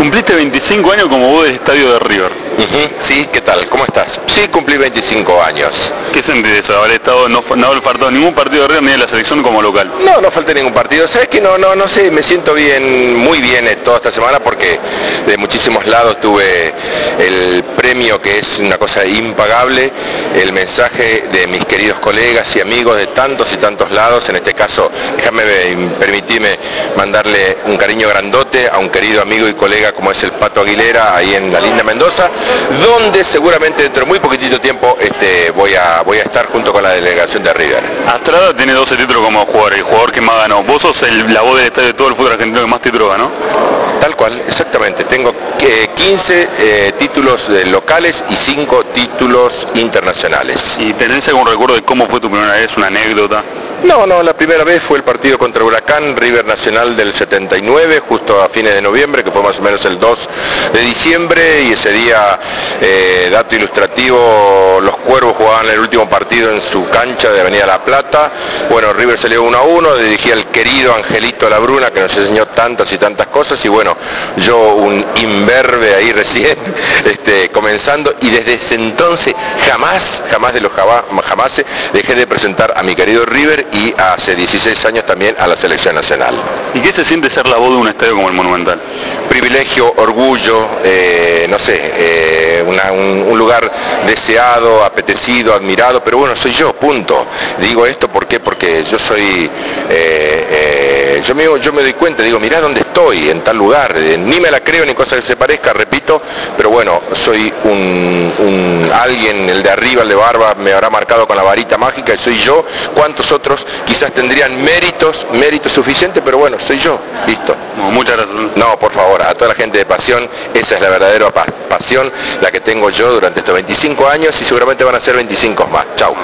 Cumpliste 25 años como vos del estadio de River. Sí, ¿qué tal? ¿Cómo estás? Sí, cumplí 25 años. ¿Qué sentís de eso? Haber estado, no haber faltado ningún partido de River ni de la selección como local. No falté ningún partido. ¿Sabes qué? No sé, me siento bien, muy bien toda esta semana porque de muchísimos lados tuve el premio, que es una cosa impagable, el mensaje de mis queridos colegas y amigos de tantos y tantos lados. En este caso, permitirme mandarle un cariño grandote a un querido amigo y colega como es el Pato Aguilera, ahí en la linda Mendoza, donde seguramente dentro de muy poquitito tiempo voy a estar junto con la delegación de River. Astrada tiene 12 títulos como jugador, el jugador que más ganó. Vos sos la voz del estadio de todo el fútbol argentino que más títulos ganó. Tal cual, exactamente. Tengo 15 títulos locales y 5 títulos internacionales. ¿Y tenés algún recuerdo de cómo fue tu primera vez, una anécdota? No, la primera vez fue el partido contra Huracán, River Nacional del 79, justo a fines de noviembre, que fue más o menos el 2 de diciembre, y ese día, dato ilustrativo, los Cuervos jugaban el último partido en su cancha de Avenida La Plata. Bueno, River salió 1-1, dirigía al querido Angelito Labruna, que nos enseñó tantas y tantas cosas, y bueno, yo un imberbe ahí recién, comenzando, y desde ese entonces jamás de los jamás dejé de presentar a mi querido River, y hace 16 años también a la selección nacional. ¿Y qué se siente ser la voz de un estadio como el Monumental? Privilegio, orgullo, no sé, un lugar deseado, apetecido, admirado, pero bueno, soy yo, punto. Digo esto porque yo soy, yo me doy cuenta, digo, mirá dónde estoy, en tal lugar, ni me la creo ni cosa que se parezca, repito, pero bueno, soy alguien, el de arriba, el de barba, me habrá marcado con la varita mágica, y soy yo. ¿Cuántos otros quizás tendrían méritos suficientes, pero bueno, soy yo, listo. No, muchas gracias. No, por favor, a toda la gente de Pasión, esa es la verdadera pasión, la que tengo yo durante estos 25 años, y seguramente van a ser 25 más. Chau.